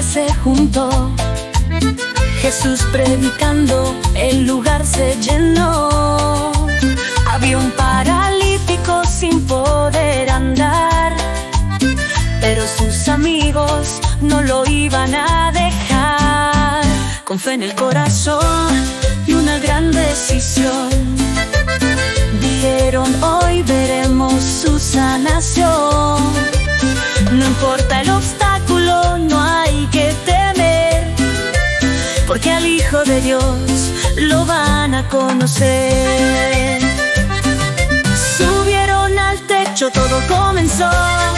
se juntó. Jesús predicando, el lugar se llenó. Había un paralítico sin poder andar, pero sus amigos no lo iban a dejar. Con fe en el corazón y una gran decisión, dijeron: hoy veremos su sanación. No importa el obstáculo, no hay que temer, porque al Hijo de Dios lo van a conocer. Subieron al techo, todo comenzó.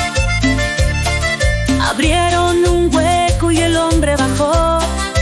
Abrieron un hueco y el hombre bajó.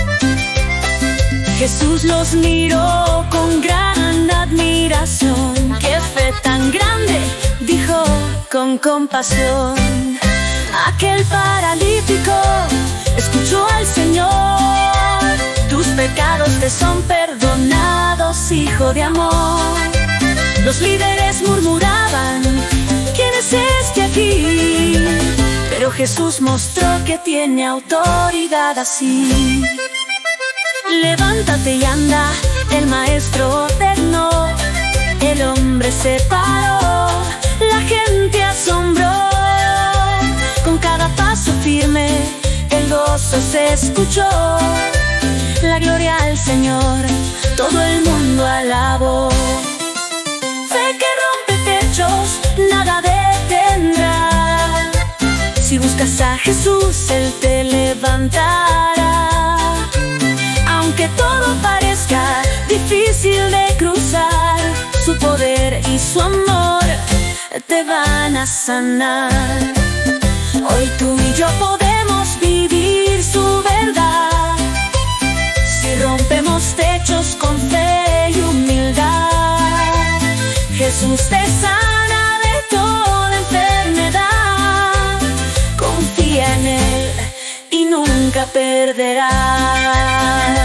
Jesús los miró con gran admiración. ¡Qué fe tan grande!, dijo con compasión. Aquel paralítico escuchó al Señor: tus pecados te son perdonados, hijo de amor. Los líderes murmuraban: ¿quién es este aquí? Pero Jesús mostró que tiene autoridad así. Levántate y anda, el maestro ordenó. El hombre se paró, la gente asombró. Con cada paso firme, el gozo se escuchó. La gloria al Señor, todo el mundo alabó. Fe que rompe techos, nada detendrá. Si buscas a Jesús, Él te levantará. Aunque todo parezca difícil de cruzar, su poder y su amor te van a sanar. Hoy tú y yo podemos vivir su verdad, si rompemos techos con fe y humildad. Jesús te sana de toda enfermedad. Confía en Él y nunca perderás.